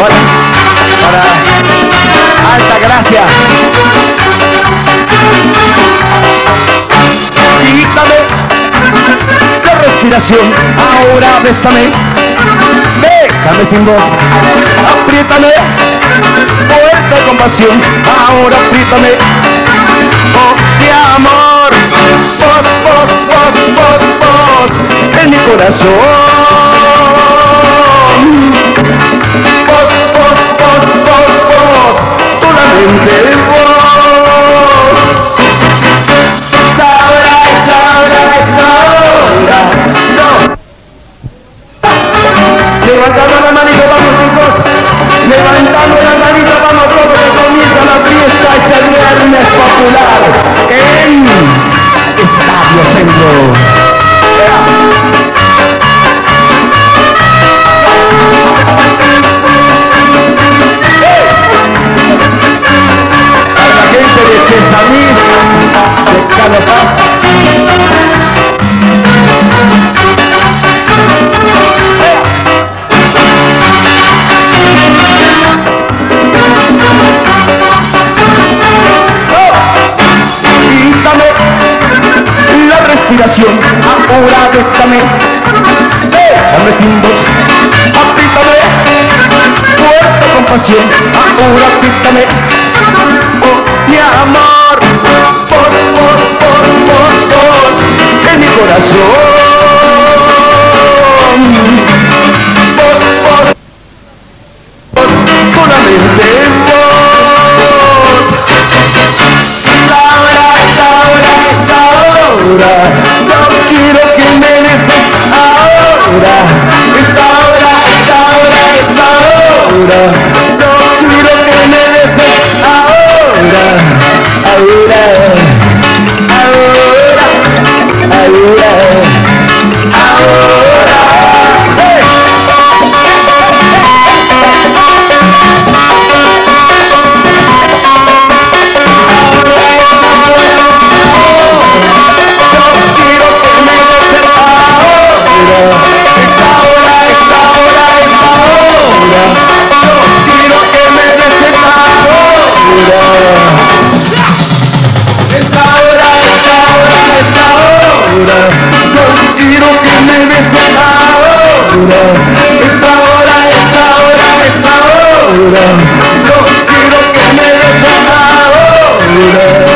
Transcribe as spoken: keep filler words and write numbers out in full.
Para, para Alta Gracia. Quítame la respiración, ahora bésame. Déjame sin voz, apriétame, fuerte con pasión, ahora apriétame. Oh, mi amor, vos, vos, vos, vos, vos, en mi corazón. Vos, vos, vos, vos, vos, solamente vos. Sabrá, sabrá, sabrá, no. Levantando la manita, vamos chicos. Levantando la manita, vamos todos, que comienza la fiesta este viernes popular en Estadio Centro. A la gente de Chesamís, de Canopaz. Respiración, ahora bésame, déjame sin voz, apriétame, fuerte con pasión, ahora apriétame, oh mi amor, vos, vos, vos, vos, vos, en mi corazón, vos, vos, vos, solamente vos, sabrá, sabrá, sabrá. No quiero que me beses ahora, es ahora, es ahora, es ahora. No quiero que me beses ahora, ahora, ahora, ahora, ahora. ¡Hey! Yo quiero que me beses ahora.